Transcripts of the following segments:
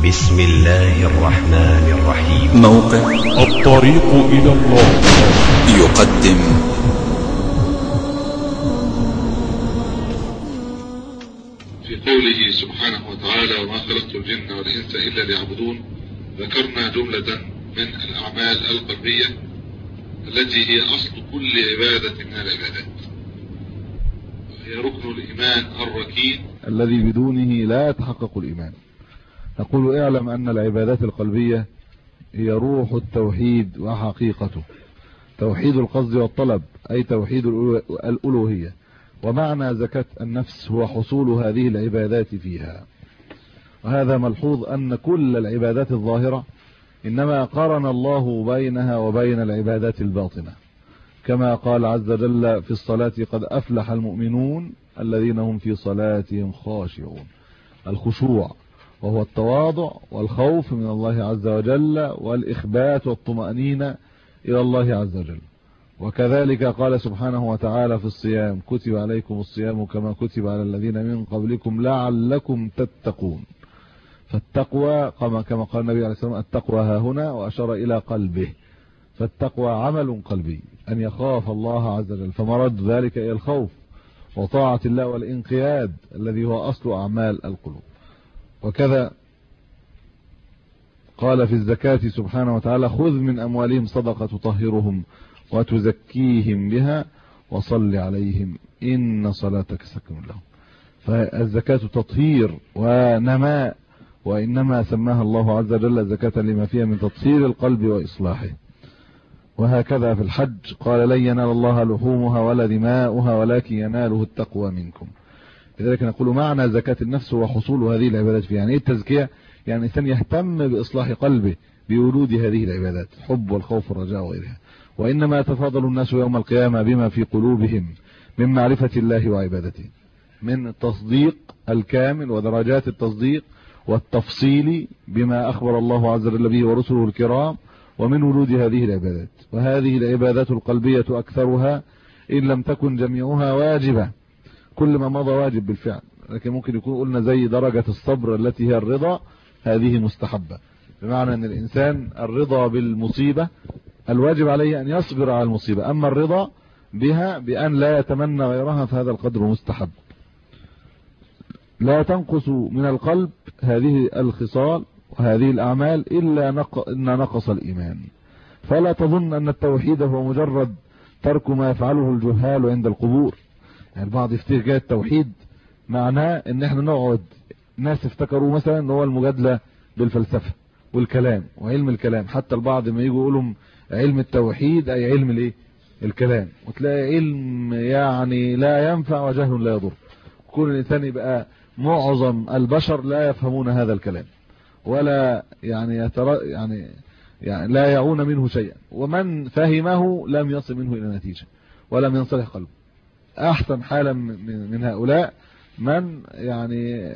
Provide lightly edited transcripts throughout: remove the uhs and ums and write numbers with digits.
بسم الله الرحمن الرحيم. موقع الطريق إلى الله يقدم في قوله سبحانه وتعالى: وما خلقت الجن والإنس إلا ليعبدون، ذكرنا جملة من الأعمال القلبية التي هي أصل كل عبادة من العبادات، هي ركن الإيمان الركين الذي بدونه لا يتحقق الإيمان. نقول: اعلم أن العبادات القلبية هي روح التوحيد وحقيقته، توحيد القصد والطلب، أي توحيد الألوهية. ومعنى زكاة النفس هو حصول هذه العبادات فيها. وهذا ملحوظ أن كل العبادات الظاهرة إنما قرن الله بينها وبين العبادات الباطنة، كما قال عز وجل في الصلاة: قد أفلح المؤمنون الذين هم في صلاتهم خاشعون. الخشوع وهو التواضع والخوف من الله عز وجل والإخبات والطمأنينة إلى الله عز وجل. وكذلك قال سبحانه وتعالى في الصيام: كتب عليكم الصيام كما كتب على الذين من قبلكم لعلكم تتقون. فالتقوى كما قال النبي عليه الصلاة والسلام: التقوى ها هنا، وأشار إلى قلبه. فالتقوى عمل قلبي، أن يخاف الله عز وجل، فمرد ذلك إلى الخوف وطاعة الله والإنقياد الذي هو أصل أعمال القلوب. وكذا قال في الزكاة سبحانه وتعالى: خذ من أموالهم صدقة تطهرهم وتزكيهم بها وصل عليهم إن صلاتك سكن لهم. فالزكاة تطهير ونماء، وإنما سماها الله عز وجل زكاة لما فيها من تطهير القلب وإصلاحه. وهكذا في الحج قال: لن ينال الله لحومها ولا دماؤها ولكن يناله التقوى منكم. لذلك نقول معنى زكاة النفس هو حصول هذه العبادات فيها. يعني ايه التزكية؟ يعني الإنسان يهتم بإصلاح قلبه بولود هذه العبادات، حب والخوف والرجاء وغيرها. وإنما يتفاضل الناس يوم القيامة بما في قلوبهم من معرفة الله وعبادته، من التصديق الكامل ودرجات التصديق والتفصيل بما أخبر الله عز وجل به ورسله الكرام، ومن ولود هذه العبادات. وهذه العبادات القلبية أكثرها إن لم تكن جميعها واجبة، كل ما مضى واجب بالفعل، لكن ممكن يكون قلنا زي درجة الصبر التي هي الرضا، هذه مستحبة. بمعنى أن الإنسان الرضا بالمصيبة الواجب عليه أن يصبر على المصيبة، أما الرضا بها بأن لا يتمنى غيرها فهذا القدر مستحب. لا تنقص من القلب هذه الخصال وهذه الأعمال إلا إن نقص الإيمان. فلا تظن أن التوحيد هو مجرد ترك ما يفعله الجهال عند القبور. يعني البعض يفتكر جاء التوحيد معناه ان احنا نقعد، ناس افتكروا مثلا ان هو المجادله بالفلسفه والكلام وعلم الكلام. حتى البعض ما يجوا يقولوا علم التوحيد اي علم الايه؟ الكلام. وتلاقي علم يعني لا ينفع وجهل لا يضر. كل الانسان يبقى معظم البشر لا يفهمون هذا الكلام ولا يعني لا يعون منه شيئا، ومن فهمه لم يصل منه الى نتيجه ولم ينصلح قلبه. احسن حالا من هؤلاء من يعني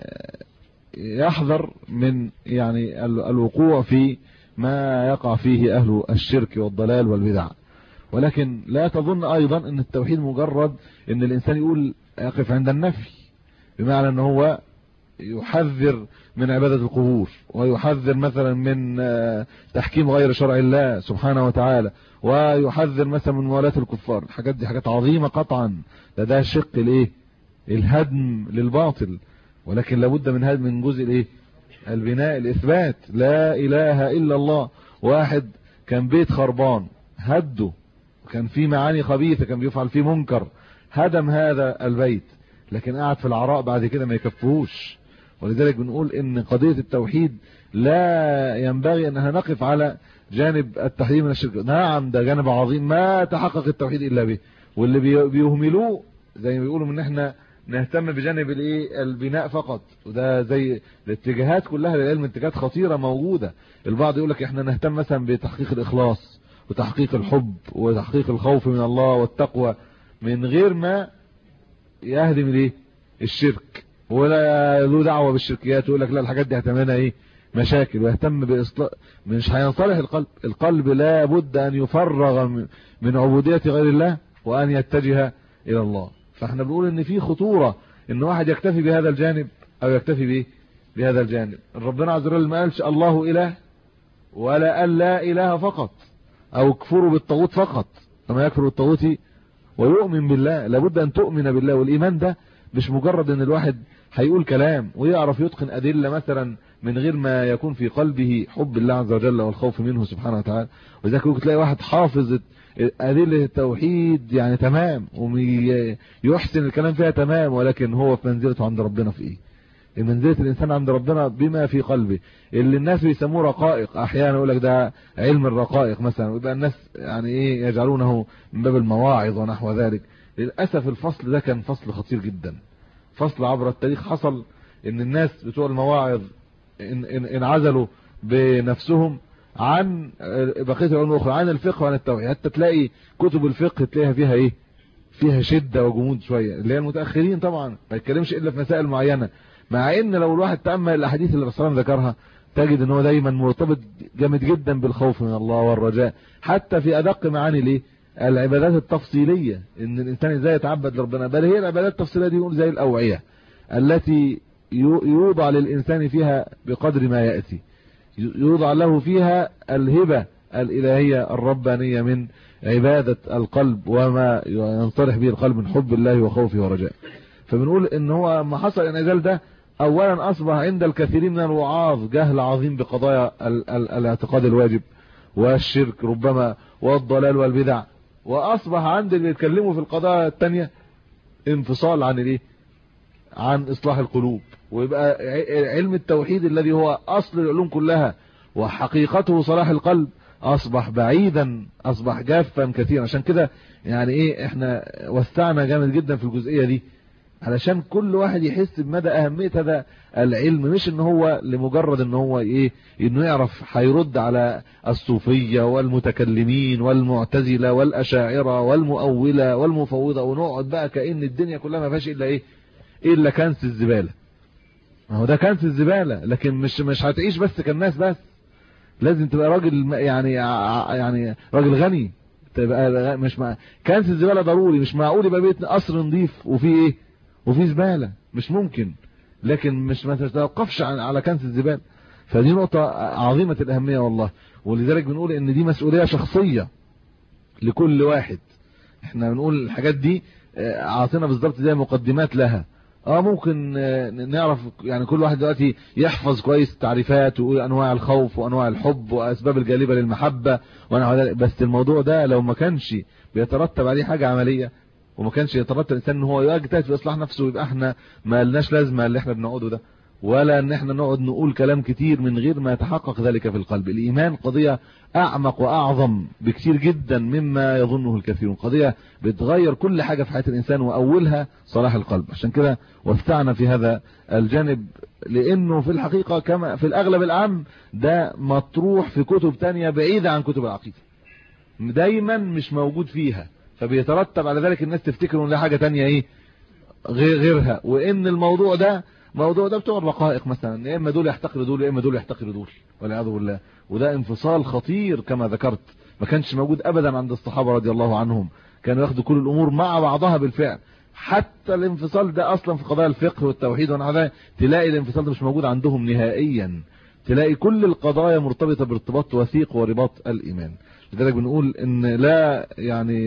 يحذر من يعني الوقوع في ما يقع فيه اهل الشرك والضلال والبدع. ولكن لا تظن ايضا ان التوحيد مجرد ان الانسان يقول يقف عند النفي، بمعنى ان هو يحذر من عبادة القبور، ويحذر مثلا من تحكيم غير شرع الله سبحانه وتعالى، ويحذر مثلا من موالاة الكفار. الحاجات دي حاجات عظيمة قطعا، ده شق الايه؟ الهدم للباطل. ولكن لابد من هدم من جزء الايه؟ البناء، الاثبات. لا اله الا الله. واحد كان بيت خربان هده، وكان فيه معاني خبيثة، كان بيفعل فيه منكر، هدم هذا البيت، لكن قعد في العراء بعد كده ما يكفوش. ولذلك بنقول ان قضية التوحيد لا ينبغي انها نقف على جانب التحريم من الشرك. نعم ده جانب عظيم ما تحقق التوحيد الا به، واللي بيهملوه زي ما بيقولوا ان احنا نهتم بجانب الايه؟ البناء فقط. وده زي الاتجاهات كلها للعلم، اتجاهات خطيرة موجودة. البعض يقول لك احنا نهتم مثلا بتحقيق الاخلاص وتحقيق الحب وتحقيق الخوف من الله والتقوى، من غير ما يهدم الايه؟ الشرك، ولا له دعوه بالشركيات، ويقول لك لا الحاجات دي هتعملها ايه؟ مشاكل. ويهتم باصلاح، مش هينصلح القلب. القلب لا بد ان يفرغ من عبوديه غير الله وان يتجه الى الله. فاحنا بنقول ان في خطوره ان واحد يكتفي بهذا الجانب او يكتفي بهذا الجانب. ربنا عز وجل ما قالش الله إله ولا قال لا إله فقط أو اكفروا بالطاغوت فقط، كما يكفر بالطاغوت ويؤمن بالله. لابد أن تؤمن بالله، والإيمان ده مش مجرد أن الواحد هيقول كلام ويعرف يتقن أدلة مثلا من غير ما يكون في قلبه حب الله عز وجل والخوف منه سبحانه وتعالى. وذلك ممكن تلاقي واحد حافظ أدلة التوحيد يعني تمام ويحسن الكلام فيها تمام، ولكن هو في منزلته عند ربنا في إيه؟ منزلة الإنسان عند ربنا بما في قلبه، اللي الناس بيسموه رقائق. أحيانا يقول لك ده علم الرقائق مثلا، ويبقى الناس يعني إيه يجعلونه من باب المواعظ ونحو ذلك. للأسف الفصل ده كان فصل خطير جدا، فصل عبر التاريخ حصل إن الناس بتوع المواعظ انعزلوا بنفسهم عن بقية العلوم الأخرى، عن الفقه وعن التوحيد. حتى تلاقي كتب الفقه تلاقيها فيها إيه؟ فيها شدة وجمود شوية، اللي هي المتأخرين طبعا ما يتكلمش إلا في مسائل معينة، مع ان لو الواحد تأمل الاحاديث اللي الرسول صلى الله عليه وسلم ذكرها تجد ان هو دايما مرتبط جامد جدا بالخوف من الله والرجاء، حتى في ادق معاني الايه؟ العبادات التفصيليه، ان الانسان ازاي يتعبد لربنا. بل هي العبادات التفصيليه دي يقول زي الاوعيه التي يوضع للانسان فيها بقدر ما ياتي، يوضع له فيها الهبه الالهيه الربانيه من عباده القلب وما ينصرح به القلب من حب الله وخوفه ورجائه. فبنقول ان هو ما حصل الانعزال ده اولا اصبح عند الكثيرين من الوعاظ جهل عظيم بقضايا الاعتقاد الواجب والشرك ربما والضلال والبدع، واصبح عند اللي يتكلموا في القضايا التانية انفصال عن الايه؟ عن اصلاح القلوب. ويبقى علم التوحيد الذي هو اصل العلوم كلها وحقيقته صلاح القلب اصبح بعيدا، اصبح جافا كثيرا. عشان كده يعني ايه احنا وسعنا جامد جدا في الجزئية دي علشان كل واحد يحس بمدى اهمية هذا العلم، مش ان هو لمجرد ان هو ايه انه يعرف هيرد على الصوفية والمتكلمين والمعتزلة والاشاعرة والمؤولة والمفوضة ونقعد بقى كأن الدنيا كلها ما فيهاش الا ايه؟ الا كنس الزبالة. ما هو ده كنس الزبالة، لكن مش هتعيش بس كالناس، بس لازم تبقى راجل يعني راجل غني، تبقى مش كنس الزبالة ضروري. مش معقول يبقى بيت قصر نظيف وفيه ايه؟ وفي زبالة، مش ممكن. لكن مش ما تتوقفش على كنس الزبالة. فدي نقطة عظيمة الأهمية والله. ولذلك بنقول ان دي مسؤولية شخصية لكل واحد. احنا بنقول الحاجات دي عاطينا بالضبط زي مقدمات لها. ممكن نعرف يعني كل واحد دلوقتي يحفظ كويس التعريفات ويقول انواع الخوف وانواع الحب واسباب الجالبة للمحبة ونحو ذلك، بس الموضوع ده لو ما كانش بيترتب عليه حاجة عملية وما كانش يترتب الانسان ان هو يجتهد في اصلاح نفسه، يبقى احنا ما لناش لازمه اللي احنا بنقعده ده، ولا ان احنا نقعد نقول كلام كتير من غير ما يتحقق ذلك في القلب. الايمان قضيه اعمق واعظم بكتير جدا مما يظنه الكثيرون، قضيه بتغير كل حاجه في حياه الانسان واولها صلاح القلب. عشان كده وسعنا في هذا الجانب، لانه في الحقيقه كما في الاغلب العام ده مطروح في كتب تانية بعيده عن كتب العقيده، دايما مش موجود فيها، فبيترتب على ذلك الناس تفتكر ان ده حاجه تانية ايه غيرها، وان الموضوع ده بتوع الرقائق مثلا، يا اما دول يحتقروا دول يا اما دول يحتقروا دول والعياذ بالله. وده انفصال خطير كما ذكرت ما كانش موجود ابدا عند الصحابه رضي الله عنهم، كانوا ياخدوا كل الامور مع بعضها بالفعل. حتى الانفصال ده اصلا في قضايا الفقه والتوحيد ونحو تلاقي الانفصال ده مش موجود عندهم نهائيا، تلاقي كل القضايا مرتبطه بارتباط وثيق ورباط الايمان. لذلك بنقول ان لا يعني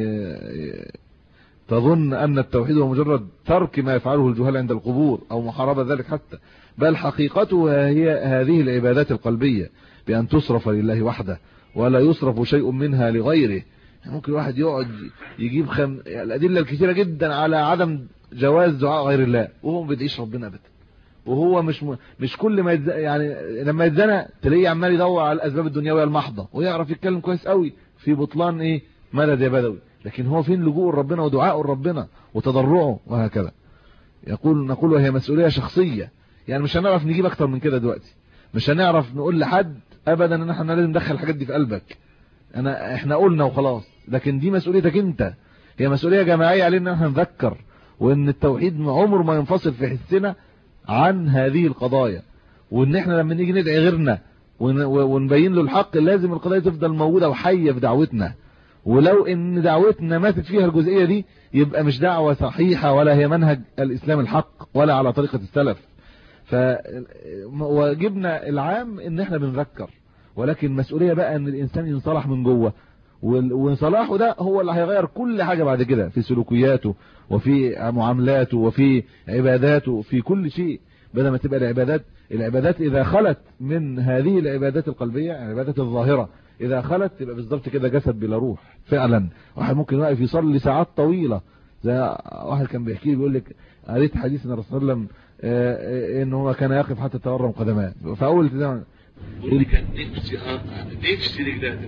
تظن ان التوحيد هو مجرد ترك ما يفعله الجهال عند القبور او محاربه ذلك حتى، بل حقيقتها هي هذه العبادات القلبيه بان تصرف لله وحده ولا يصرف شيء منها لغيره. ممكن واحد يقعد يجيب الادله الكثيره جدا على عدم جواز دعاء غير الله وهو ما بيدعيش ربنا ابدا، وهو مش كل ما يعني لما يتزنق تلاقيه عمال يدور على الاسباب الدنيويه المحضه ويعرف يتكلم كويس قوي في بطلان ايه مدد يا بدوي، لكن هو فين لجوء ربنا ودعاء ربنا وتضرعه وهكذا. نقول وهي مسؤوليه شخصيه، يعني مش هنعرف نجيب اكتر من كده دلوقتي، مش هنعرف نقول لحد ابدا ان احنا لازم ندخل الحاجات دي في قلبك، احنا قلنا وخلاص، لكن دي مسؤوليتك انت، هي مسؤوليه جماعيه علينا ان احنا نذكر، وان التوحيد عمره ما ينفصل في حسنا عن هذه القضايا، وان احنا لما نيجي ندعي غيرنا ونبين له الحق لازم القضايا تفضل موجوده وحيه في دعوتنا. ولو ان دعوتنا ماتت فيها الجزئيه دي يبقى مش دعوه صحيحه ولا هي منهج الاسلام الحق ولا على طريقه السلف. وجبنا العام ان احنا بنذكر، ولكن المسؤوليه بقى ان الانسان ينصلح من جوه، وانصلاحه ده هو اللي هيغير كل حاجه بعد كده في سلوكياته وفي معاملاته وفي عباداته في كل شيء. بدل ما تبقى العبادات اذا خلت من هذه العبادات القلبيه، يعني العبادات الظاهره اذا خلت تبقى بالظبط كده جسد بلا روح فعلا. واحد ممكن واقف يصلي ساعات طويله، زي واحد كان بيحكي لي بيقول لك قريت حديث ان الرسول صلى الله عليه وسلم ان هو كان يقف حتى تورم قدماه، فاول بيقول لي كان نفسي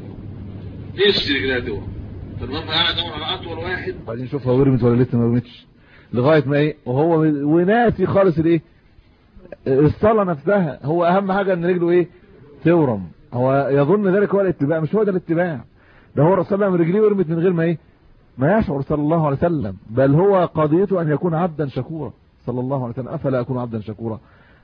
رجلها تقع، فالمهم قاعد ادور على اطول واحد، بعدين شوفها ورمت ولا لسه ما ورمتش، لغايه ما ايه وهو وناسي خالص الايه الصلاه نفسها. هو اهم حاجه ان رجله ايه تورم، هو يظن ذلك هو الاتباع، مش هو ده الاتباع. ده هو الرسول صلى الله عليه وسلم رجليه ورمت من غير ما ايه ما يشعر صلى الله عليه وسلم، بل هو قضيته ان يكون عبدا شكورا صلى الله عليه وسلم. افلا اكون عبدا شكورا؟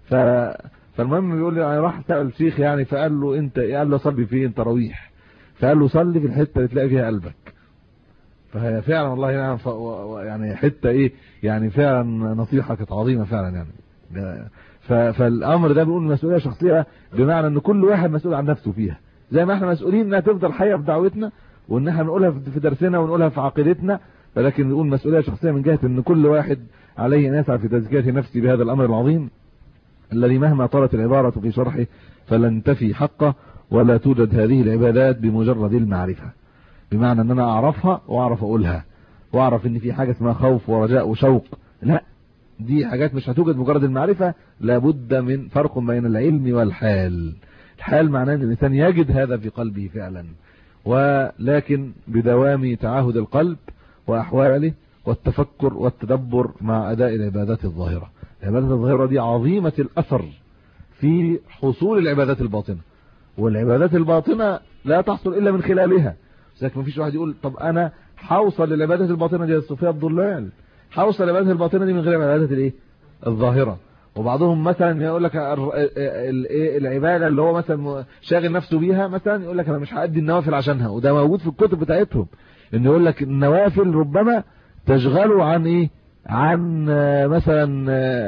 فالمهم بيقول لي انا راح سأل الشيخ يعني، فقال له انت ايه؟ قال له صلي فين تراويح؟ فقال له صلي في الحته اللي تلاقي فيها قلبك. فهي فعلا والله يعني حته ايه يعني فعلا نصيحه كانت عظيمه فعلا يعني. فالامر ده بيقول مسؤوليه شخصيه، بمعنى ان كل واحد مسؤول عن نفسه فيها، زي ما احنا مسؤولين انها تفضل حيه في دعوتنا وان احنا نقولها في درسنا ونقولها في عقيدتنا، ولكن نقول مسؤوليه شخصيه من جهه ان كل واحد عليه ان يسعى في تزكيه نفسه بهذا الامر العظيم الذي مهما طالت العباره في شرحه فلن تفي حقه، ولا توجد هذه العبادات بمجرد المعرفه، بمعنى ان انا اعرفها واعرف اقولها واعرف ان في حاجه اسمها خوف ورجاء وشوق. لا، دي حاجات مش هتوجد مجرد المعرفه، لابد من فرق بين العلم والحال. الحال معناه ان الانسان يجد هذا في قلبه فعلا، ولكن بدوام تعاهد القلب واحواله والتفكر والتدبر مع اداء العبادات الظاهره. العبادات الظاهره دي عظيمه الاثر في حصول العبادات الباطنه، والعبادات الباطنه لا تحصل الا من خلالها. لكن مفيش واحد يقول طب انا هوصل للعبادات الباطنه دي الصوفيه الضلال، هوصل للعبادات الباطنه دي من غير العبادات الايه الظاهره. وبعضهم مثلا يقول لك العباده اللي هو مثلا شاغل نفسه بيها، مثلا يقول لك انا مش هادي النوافل عشانها، وده موجود في الكتب بتاعتهم ان يقول لك النوافل ربما تشغله عن ايه عن مثلا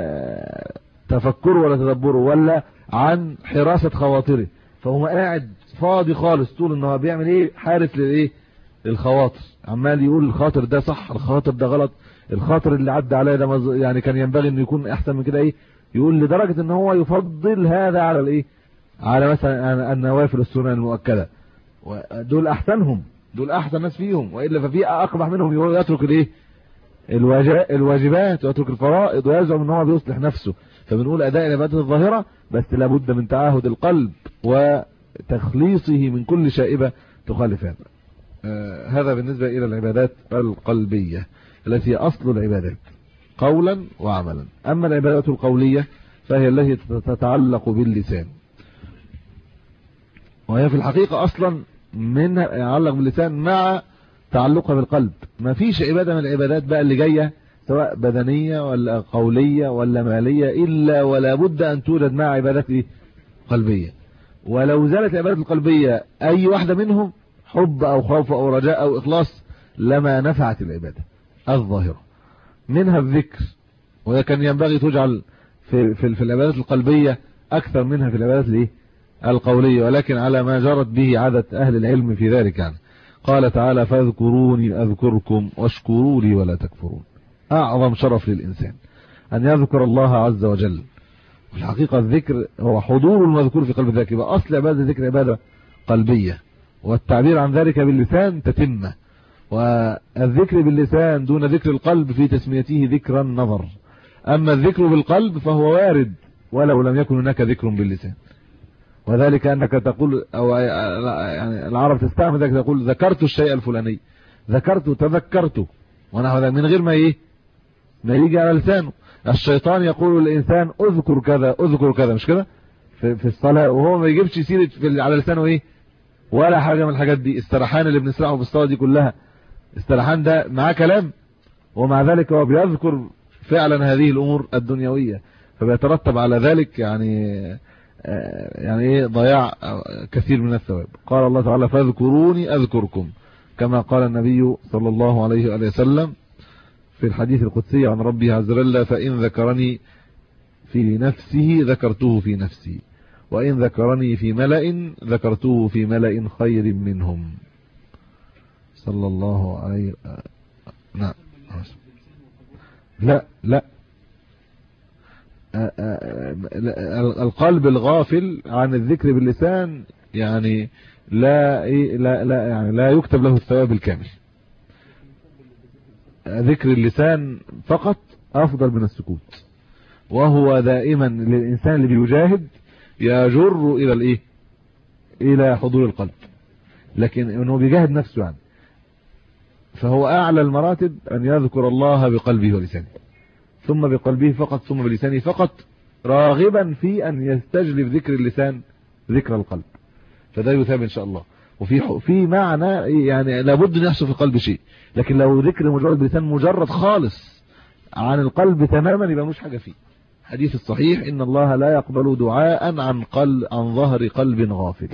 تفكره ولا تدبره ولا عن حراسه خواطره، فهو قاعد فاضي خالص طول النهار بيعمل ايه حارس للايه للخواطر، عمال يقول الخاطر ده صح الخاطر ده غلط، الخاطر اللي عدى عليه ده يعني كان ينبغي انه يكون احسن من كده ايه، يقول لدرجه ان هو يفضل هذا على الايه على مثلا النوافل السنن المؤكده، ودول احسنهم، دول احسن ناس فيهم، والا ففي اقبح منهم يترك الايه الواجبات ويترك الفرائض ويزعم ان هو بيصلح نفسه. فبنقول اداء العبادات الظاهره بس لابد من تعاهد القلب وتخليصه من كل شائبه تخالف هذا. هذا بالنسبه الى العبادات القلبيه التي هي اصل العبادات قولا وعملا. اما العبادات القوليه فهي التي تتعلق باللسان، وهي في الحقيقه اصلا من يتعلق باللسان مع تعلقها بالقلب. ما فيش عباده من العبادات بقى اللي جايه سواء بدنيه ولا قوليه ولا ماليه الا ولا بد ان توجد مع عبادات قلبيه. ولو زالت العبادات القلبيه اي واحده منهم حب او خوف او رجاء او اخلاص لما نفعت العباده الظاهره. منها الذكر، وهي كان ينبغي تجعل في العبادات القلبيه اكثر منها في العبادات القوليه، ولكن على ما جرت به عادة اهل العلم في ذلك يعني. قال تعالى فاذكروني اذكركم واشكروا لي ولا تكفرون. اعظم شرف للانسان ان يذكر الله عز وجل. في الحقيقه الذكر هو حضور المذكور في قلب الذاكر، يبقى اصل عباده الذكر عباده قلبيه، والتعبير عن ذلك باللسان تتمه، والذكر باللسان دون ذكر القلب في تسميته ذكر النظر. اما الذكر بالقلب فهو وارد ولو لم يكن هناك ذكر باللسان، وذلك انك تقول او يعني العرب تستعمل ذلك، تقول ذكرت الشيء الفلاني، ذكرته تذكرته، ونحو ذلك من غير ما ما يجي على لسانه. الشيطان يقول للانسان اذكر كذا اذكر كذا، مش كده في الصلاه، وهو ما يجيبش سيره على لسانه ولا حاجه من الحاجات دي. السرحان اللي بنسرحه في الصلاه دي كلها، السرحان ده معاه كلام ومع ذلك هو بيذكر فعلا هذه الامور الدنيويه، فبيترتب على ذلك يعني ضياع كثير من الثواب. قال الله تعالى فاذكروني اذكركم، كما قال النبي صلى الله عليه وآله وسلم في الحديث القدسي عن ربه عز وجل فإن ذكرني في نفسه ذكرته في نفسي، وإن ذكرني في ملأ ذكرته في ملأ خير منهم. صلى الله عليه. نعم. لا القلب الغافل عن الذكر باللسان يعني لا يعني لا يكتب له الثواب الكامل. ذكر اللسان فقط افضل من السكوت، وهو دائما للانسان اللي بيجاهد يجر الى الايه، الى حضور القلب، لكن انه بيجاهد نفسه يعني، فهو اعلى المراتب ان يذكر الله بقلبه ولسانه، ثم بقلبه فقط، ثم بلسانه فقط، راغبا في ان يستجلب ذكر اللسان ذكر القلب، فده يثاب ان شاء الله. وفي معنى يعني لابد ان يحصل في القلب شيء، لكن لو ذكر مجرد بلسان مجرد خالص عن القلب تماما يبقى مش حاجه فيه. حديث الصحيح ان الله لا يقبل دعاء عن ظهر قلب غافل.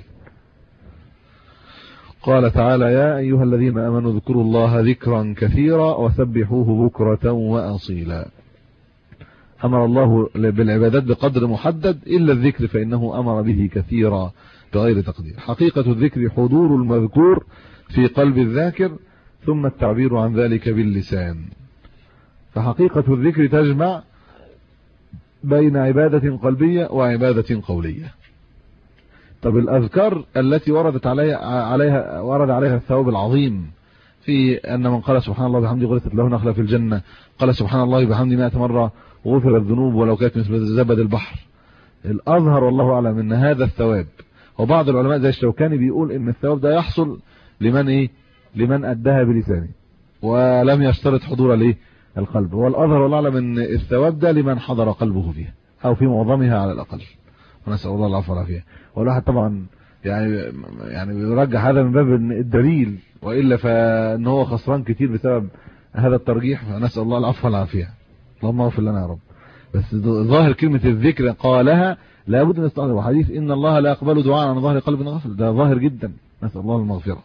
قال تعالى: يا ايها الذين امنوا اذكروا الله ذكرا كثيرا وسبحوه بكرة واصيلا. امر الله بالعبادات بقدر محدد الا الذكر فانه امر به كثيرا بغير تقدير. حقيقة الذكر حضور المذكور في قلب الذاكر ثم التعبير عن ذلك باللسان. فحقيقة الذكر تجمع بين عبادة قلبية وعبادة قولية. طب الأذكار التي ورد عليها الثواب العظيم في أن من قال سبحان الله وبحمده غرست له نخلة في الجنة، قال سبحان الله وبحمده 100 مرة غفرت الذنوب ولو كانت مثل زبد البحر. الأظهر والله أعلم أن هذا الثواب، وبعض العلماء زي الشوكاني بيقول ان الثواب ده يحصل لمن اداها بلسانه ولم يشترط حضور القلب، والأظهر والله أعلم ان الثواب ده لمن حضر قلبه فيها او في معظمها على الاقل، ونسأل الله العفو والعافية. والواحد طبعا يعني بيرجح هذا من باب الدليل، والا فان هو خسران كتير بسبب هذا الترجيح، فنسأل الله العفو والعافية. اللهم اغفر لنا يا رب. بس ظاهر كلمة الذكر قالها لابد ان نستحضر، وحديث ان الله لا يقبل دعاء عن ظهر قلب غافل ده ظاهر جدا، نسأل الله المغفرة.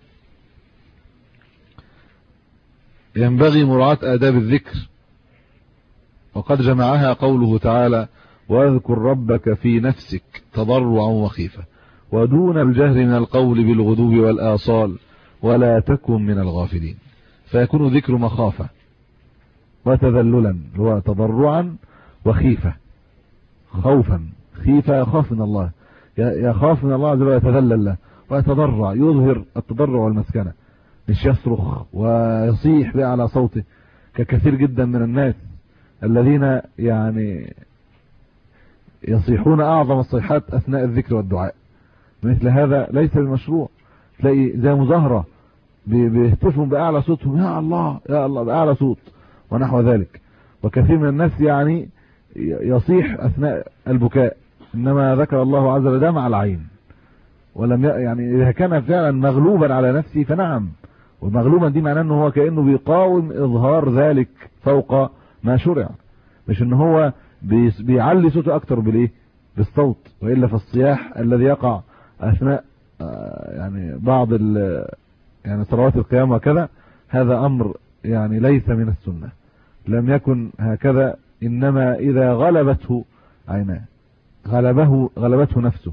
ينبغي مراعاة آداب الذكر، وقد جمعها قوله تعالى: واذكر ربك في نفسك تضرعا وخيفة ودون الجهر من القول بالغدو والآصال ولا تكن من الغافلين. فيكون ذكر مخافة وتذللا، هو تضرعا وخيفة، خوفا، خيفة يخاف من الله، يخاف من الله عز وجل، يتذلل له ويتضرع، يظهر التضرع والمسكنة، مش يصرخ ويصيح بأعلى صوته ككثير جدا من الناس الذين يعني يصيحون أعظم الصيحات أثناء الذكر والدعاء. مثل هذا ليس بالمشروع. تلاقي زي مظاهرة بيهتفوا بأعلى صوتهم: يا الله يا الله، بأعلى صوت ونحو ذلك. وكثير من الناس يعني يصيح أثناء البكاء، إنما ذكر الله عز وجل مع العين، ولم يعني إذا كان فعلا مغلوبا على نفسه فنعم، ومغلوبا دي معناه أنه هو كأنه بيقاوم إظهار ذلك فوق ما شرع، مش أنه هو بيعلي صوته أكتر بالصوت. وإلا فالصياح الذي يقع أثناء يعني بعض يعني صلوات القيام وكذا، هذا أمر يعني ليس من السنة، لم يكن هكذا، إنما إذا غلبته عيناه غلبته نفسه.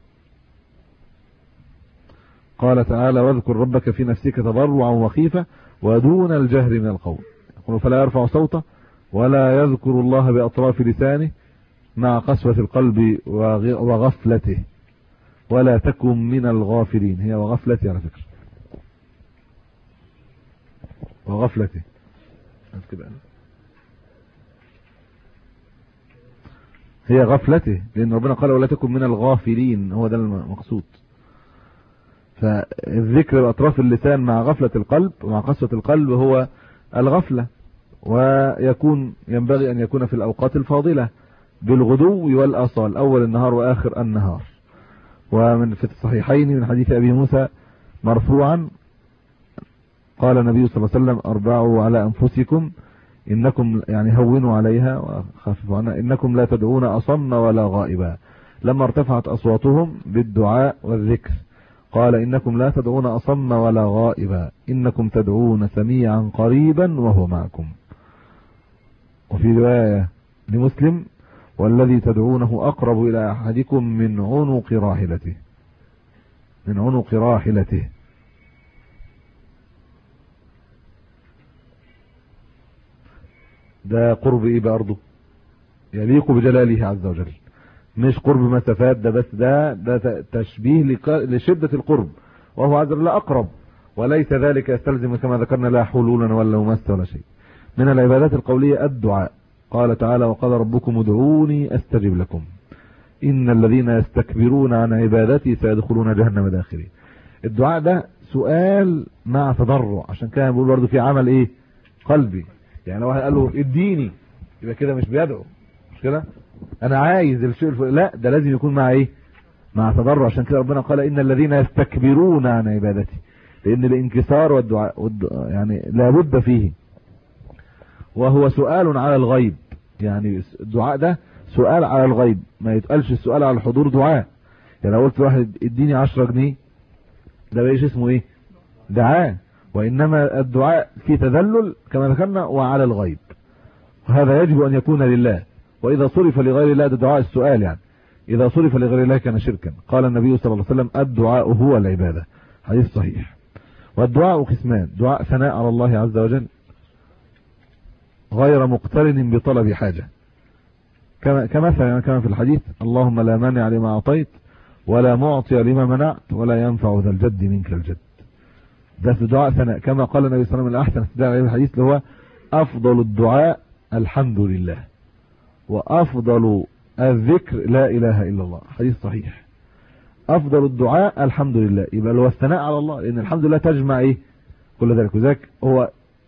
قال تعالى: واذكر ربك في نفسك تضرعا وخيفة ودون الجهر من القول. يقول: فلا يرفع صوته ولا يذكر الله بأطراف لسانه مع قسوة القلب وغفلته ولا تكن من الغافلين. هي وغفلته على فكرة، وغفلته هي غفلته، لأن ربنا قال: ولا تكن من الغافلين، هو ده المقصود. فالذكر بأطراف اللسان مع غفلة القلب ومع قسوة القلب هو الغفلة، ينبغي أن يكون في الأوقات الفاضلة بالغدو والآصال، أول النهار وآخر النهار. ومن في الصحيحين من حديث أبي موسى مرفوعا قال النبي صلى الله عليه وسلم: أربعوا على أنفسكم، إنكم يعني هونوا عليها وخففوا عنها، إنكم لا تدعون أصم ولا غائبا. لما ارتفعت أصواتهم بالدعاء والذكر قال: إنكم لا تدعون أصم ولا غائبا، إنكم تدعون سميعا قريبا وهو معكم. وفي رواية لمسلم: والذي تدعونه أقرب إلى أحدكم من عنق راحلته. من عنق راحلته. ده قرب ايه برضه؟ يليق بجلاله عز وجل، مش قرب مسافات، ده بس ده تشبيه لشدة القرب، وهو عز وجل أقرب، وليس ذلك يستلزم كما ذكرنا لا حلولا ولا ممس ولا شيء. من العبادات القولية الدعاء، قال تعالى وقال ربكم ادعوني أستجب لكم إن الذين يستكبرون عن عبادتي سيدخلون جهنم داخرين. الدعاء ده سؤال مع تضرع، عشان كده بيقول برضه في عمل ايه؟ قلبي. يعني لو واحد قال له اديني يبقى كده مش بيدعو، مش كده؟ انا عايز الشيء لا، ده لازم يكون مع ايه؟ مع تضرع. عشان كده ربنا قال ان الذين يستكبرون عن عبادتي، لان الانكسار والدعاء يعني لابد فيه، وهو سؤال على الغيب. يعني الدعاء ده سؤال على الغيب، ما يتقالش السؤال على الحضور دعاء. يعني لو قلت واحد اديني 10 جنيه ده بقيش اسمه ايه؟ دعاء. وانما الدعاء في تذلل كما ذكرنا وعلى الغيب، وهذا يجب ان يكون لله. واذا صرف لغير الله، ده دعاء السؤال يعني، اذا صرف لغير الله كان شركا. قال النبي صلى الله عليه وسلم الدعاء هو العبادة، حديث صحيح. والدعاء قسمان: دعاء ثناء على الله عز وجل غير مقترن بطلب حاجة، كما في الحديث اللهم لا مانع لما اعطيت ولا معطي لما منعت ولا ينفع ذا الجد منك الجد. ده في دعاء ثناء، كما قال النبي صلى الله عليه وسلم الأحسن استدلال عليه الحديث اللي هو أفضل الدعاء الحمد لله، وأفضل الذكر لا إله إلا الله، حديث صحيح. أفضل الدعاء الحمد لله، يبقى اللي هو الثناء على الله، لأن الحمد لله تجمع إيه؟ كل ذلك. وذلك هو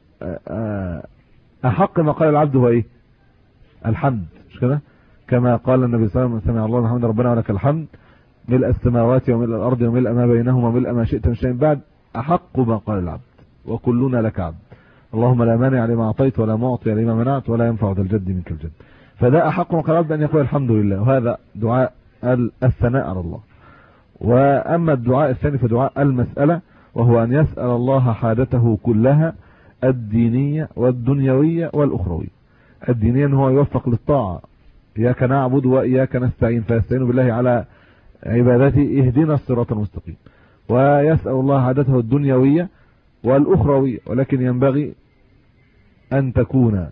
أحق ما قال العبد هو إيه؟ الحمد، مش كده؟ كما قال النبي صلى الله عليه وسلم سمع الله الحمد ربنا ولك الحمد ملء السماوات وملء الأرض وملء ما بينهما وملء ما شئت من شيء بعد، أحق ما قال العبد وكلنا لك عبد. اللهم لا مانع لما أعطيت ولا معطي لما منعت ولا ينفع ذا الجد منك الجد. فده أحق ما قال العبد أن يقول الحمد لله، وهذا دعاء الثناء على الله. وأما الدعاء الثاني فدعاء المسألة، وهو أن يسأل الله حاجته كلها الدينية والدنيوية والأخروية. الدينية هو يوفق للطاعة، إياك نعبد وإياك نستعين، فيستعين بالله على عبادته اهدنا الصراط المستقيم. ويسأل الله حاجته الدنيوية والأخروية، ولكن ينبغي أن تكون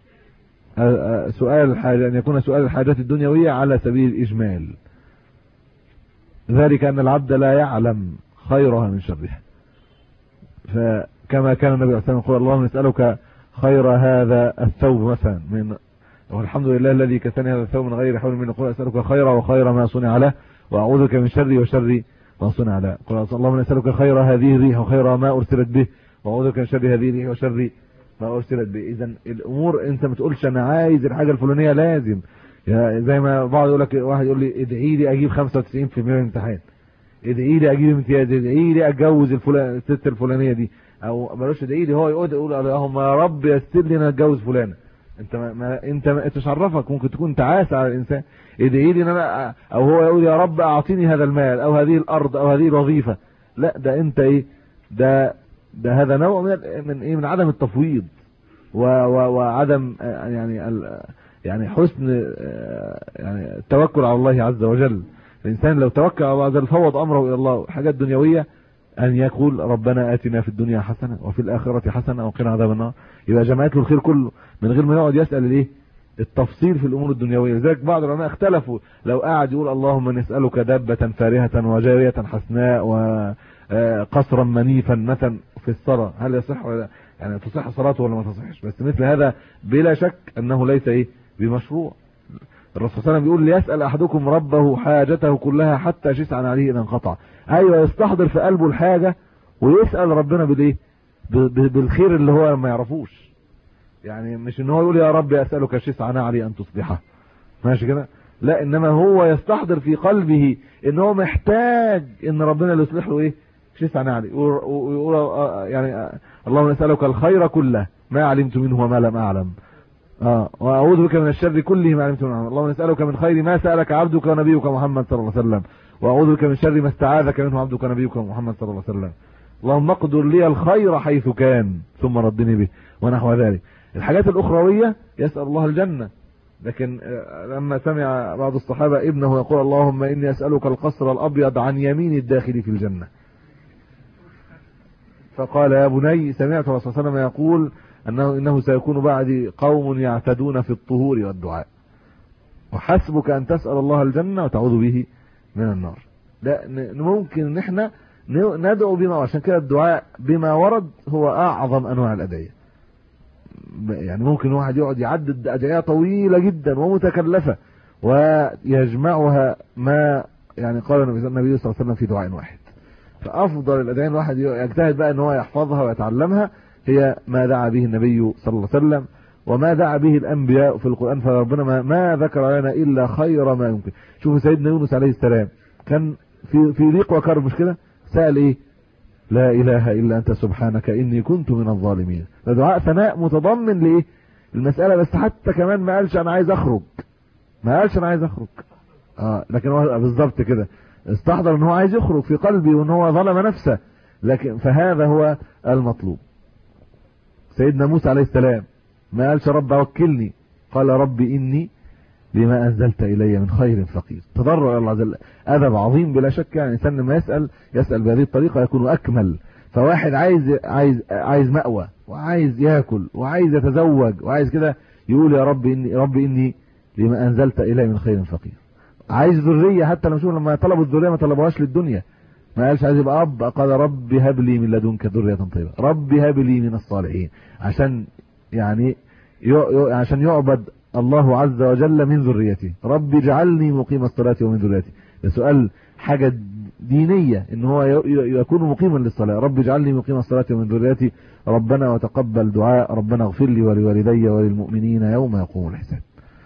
سؤال الحاجة، أن يكون سؤال الحاجات الدنيوية على سبيل الإجمال، ذلك أن العبد لا يعلم خيرها من شرها. فكما كان النبي صلى الله عليه وسلم يقول اللهم نسألك خير هذا الثوب مثلا، والحمد لله الذي كساني هذا الثوب من غير حول مني، نقول أسألك خير وخير ما صنع له، وأعوذ بك من شر وشر ما صنع له. قل اللهم نسألك خير هذه الريح وخير ما أرسلت به، وأعوذ بك من شر هذه الريح وشر ما أرسلت به. إذا الأمور أنت ما تقولش أنا عايز الحاجة الفلانية لازم، يعني زي ما بعض يقول لك، واحد يقول لي ادعي لي أجيب 95% من الامتحان، ادعي لي أجيب امتياز، ادعي لي أتجوز الست الفلانية دي، أو مالوش ادعي لي، هو يقول اللهم يا رب يسر لي أنا أتجوز فلانة. انت ما تشرفك، ممكن تكون تعاسة على الانسان. ادعي لي ان انا، او هو يقول يا رب اعطيني هذا المال او هذه الارض او هذه الوظيفة. لا، ده انت ايه؟ ده هذا نوع من عدم التفويض وعدم يعني حسن يعني التوكل على الله عز وجل. الانسان لو توكل على الله عز وجل فوض امره الى الله، حاجات دنيوية ان يقول ربنا آتنا في الدنيا حسنة وفي الآخرة حسنة وقنا عذاب النار، يبقى جمعت له الخير كله من غير ما يقعد يسأل الايه؟ التفصيل في الامور الدنيوية. لذلك بعض العلماء اختلفوا، لو قاعد يقول اللهم نسألك دابة فارهة وجارية حسناء وقصرا منيفا مثلا في الصلاة، هل يصح ولا يعني تصح صلاته ولا ما تصحش؟ بس مثل هذا بلا شك انه ليس ايه؟ بمشروع. الرسول صلى الله عليه وسلم بيقول ليسأل احدكم ربه حاجته كلها حتى شسعا عليه ان انقطع. ايوه، يستحضر في قلبه الحاجة ويسأل ربنا بالايه؟ بالخير اللي هو ما يعرفوش. يعني مش ان هو يقول يا رب اسألك شسعا علي ان تصلحه، ماشي كده؟ لا، انما هو يستحضر في قلبه ان هو محتاج ان ربنا اللي يصلح له ايه؟ شسعا علي، ويقول يعني اللهم نسألك الخير كله ما علمت منه وما لم اعلم، واعوذ بك من الشر كله ما علمت منه. اللهم نسألك من خير ما سألك عبدك ونبيك محمد صلى الله عليه وسلم، واعوذ بك من شر ما استعاذك منه عبدك ونبيك محمد صلى الله عليه وسلم. اللهم اقدر لي الخير حيث كان ثم ردني به، ونحو ذلك. الحاجات الاخرويه يسأل الله الجنة، لكن لما سمع بعض الصحابة ابنه يقول اللهم إني أسألك القصر الأبيض عن يمين الداخل في الجنة، فقال يا بني سمعت الرسول صلى الله عليه وسلم يقول إنه سيكون بعدي قوم يعتدون في الطهور والدعاء، وحسبك أن تسأل الله الجنة وتعوذ به من النار. لا ممكن ان احنا ندعو بما، عشان كده الدعاء بما ورد هو اعظم انواع الادعية. يعني ممكن واحد يقعد يعدد ادعية طويلة جدا ومتكلفة ويجمعها ما يعني قال النبي صلى الله عليه وسلم في دعاء واحد. فافضل الادعية الواحد يجتهد بقى ان هو يحفظها ويتعلمها هي ما دعا به النبي صلى الله عليه وسلم وما دعا به الانبياء في القرآن، فربنا ما ذكر لنا الا خير ما يمكن. شوفوا سيدنا يونس عليه السلام كان في ضيق وكرب، مش كده؟ سأل ايه؟ لا اله الا انت سبحانك اني كنت من الظالمين. ده دعاء ثناء متضمن لايه؟ المسألة. بس حتى كمان ما قالش انا عايز اخرج، لكن هو بالظبط كده استحضر ان هو عايز يخرج في قلبي وان هو ظلم نفسه، لكن فهذا هو المطلوب. سيدنا موسى عليه السلام ما قالش رب وكلني، قال رب اني لما انزلت الي من خير فقير. تضرع الله عز وجل، ادب عظيم بلا شك. يعني الانسان لما يسال بهذه الطريقه يكون اكمل. فواحد عايز مأوى وعايز ياكل وعايز يتزوج وعايز كده، يقول يا رب اني لما انزلت الي من خير فقير. عايز ذريه، حتى لما طلبوا الذريه ما طلبوهاش للدنيا، ما قالش عايز يبقى اب، قال رب هب لي من لدنك ذريه طيبه، رب هب لي من الصالحين، عشان يعني عشان يعبد الله عز وجل من ذريته. رب اجعلني مقيم الصلاة ومن ذريتي. ده سؤال حاجة دينية ان هو يكون مقيما للصلاة. رب اجعلني مقيم الصلاة ومن ذريتي، ربنا وتقبل دعاء، ربنا اغفر لي ولوالدي وللمؤمنين يوم يقوم الحساب.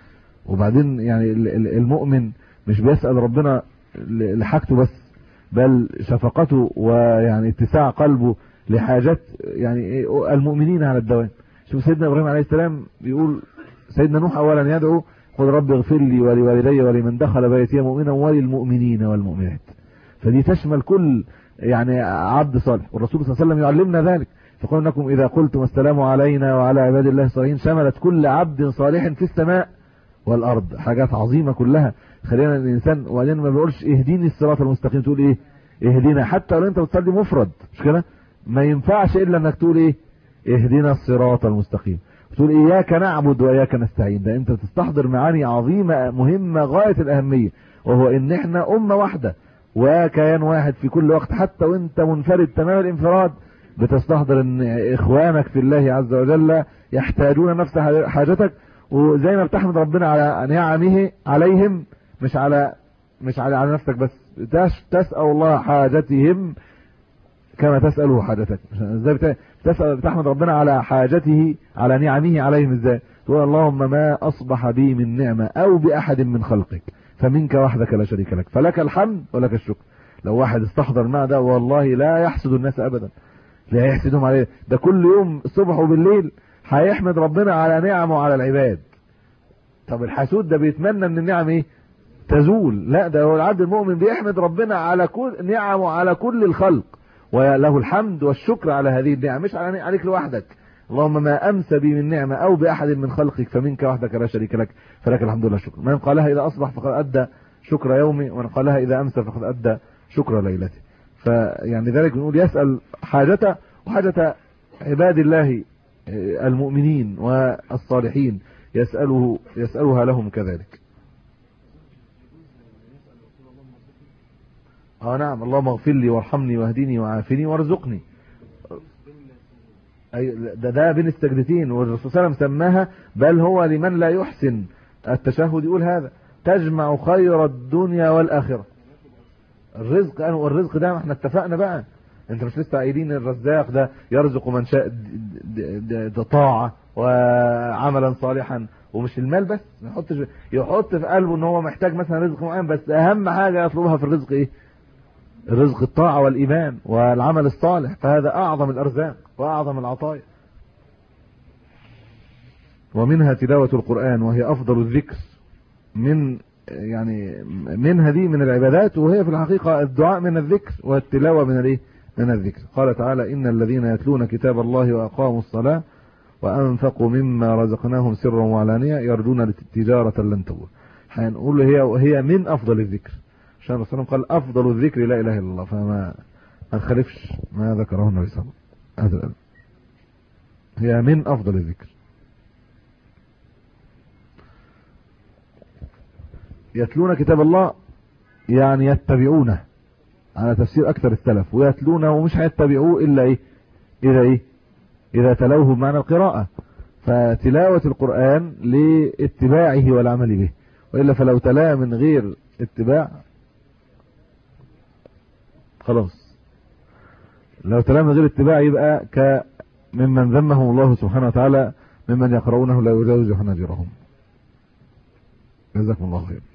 وبعدين يعني المؤمن مش بيسأل ربنا لحاجته بس، بل شفقته ويعني اتساع قلبه لحاجات يعني المؤمنين على الدوام. شوف سيدنا ابراهيم عليه السلام بيقول، سيدنا نوح اولا يدعو قل رب اغفر لي ولوالدي ولمن دخل بيتي مؤمنا وللمؤمنين والمؤمنات. فدي تشمل كل يعني عبد صالح، والرسول صلى الله عليه وسلم يعلمنا ذلك، فقال انكم اذا قلتم السلام علينا وعلى عباد الله الصالحين شملت كل عبد صالح في السماء والارض. حاجات عظيمه كلها. خلينا الانسان، وبعدين ما بيقولش اهديني الصراط المستقيم، تقول ايه؟ اهدينا. حتى لو انت بتصلي مفرد مش كده، ما ينفعش الا انك تقول ايه؟ اهدنا الصراط المستقيم. تقول اياك نعبد واياك نستعين. ده انت تستحضر معاني عظيمه مهمه غايه الاهميه، وهو ان احنا امه واحده وكيان واحد في كل وقت. حتى وانت منفرد تمام الانفراد بتستحضر ان اخوانك في الله عز وجل يحتاجون نفس حاجتك، وزي ما بتحمد ربنا على نعمه عليهم، مش على نفسك بس، تسأل الله حاجتهم كما تسأله حاجتك. ازاي بتحمد ربنا على حاجته على نعمه عليهم؟ ازاي تقول اللهم ما اصبح بي من نعمة او باحد من خلقك فمنك وحدك لا شريك لك فلك الحمد ولك الشكر. لو واحد استحضر مع ده والله لا يحسد الناس ابدا، لا يحسدهم عليه. ده كل يوم الصبح وبالليل هيحمد ربنا على نعمه على العباد. طب الحسود ده بيتمنى ان النعم ايه؟ تزول. لا، ده هو العبد المؤمن بيحمد ربنا على كل نعمه على كل الخلق، وله الحمد والشكر على هذه النعم، مش عليك لوحدك. اللهم ما امسى بي من نعمه او باحد من خلقك فمنك وحدك لا شريك لك فلك الحمد والشكر. من قالها اذا اصبح فقد ادى شكر يومي، ومن قالها اذا امسى فقد ادى شكر ليلته. فيعني ذلك بنقول يسال حاجته وحاجه عباد الله المؤمنين والصالحين، يسالها لهم كذلك. نعم، اللهم اغفر لي وارحمني واهدني وعافني وارزقني. ده بين السجدتين، والرسول صلى الله عليه وسلم سماها بل هو لمن لا يحسن التشهد يقول هذا تجمع خير الدنيا والاخره. الرزق ده احنا اتفقنا بقى، انت مش لسه قايلين الرزاق ده يرزق من شاء ده طاعه وعملا صالحا، ومش المال بس. يحط في قلبه ان هو محتاج مثلا رزق معين، بس اهم حاجه يطلبها في الرزق ايه؟ الرزق الطاعة والإيمان والعمل الصالح. فهذا أعظم الأرزاق وأعظم العطايا. ومنها تلاوة القرآن وهي أفضل الذكر، منها دي من العبادات، وهي في الحقيقة الدعاء من الذكر والتلاوة من الذكر. قال تعالى إن الذين يتلون كتاب الله وأقاموا الصلاة وأنفقوا مما رزقناهم سرا وعلانية يرجون تجارة لن تبور. هنقول هي من أفضل الذكر، عشان الرسول قال أفضل الذكر لا إله إلا الله، فما نخالفش ما ذكره النبي صلى الله عليه وسلم. هي من أفضل الذكر. يتلون كتاب الله يعني يتبعونه على تفسير أكثر السلف، ويتلونه ومش هيتبعوه إلا إذا تلوه بمعنى القراءة، فتلاوة القرآن لاتباعه والعمل به، وإلا فلو تلاه من غير اتباع خلاص، لو تلاه من غير اتباع يبقى ممن ذمهم الله سبحانه وتعالى ممن يقرؤونه لا يجاوز حناجرهم. جزاكم الله خير.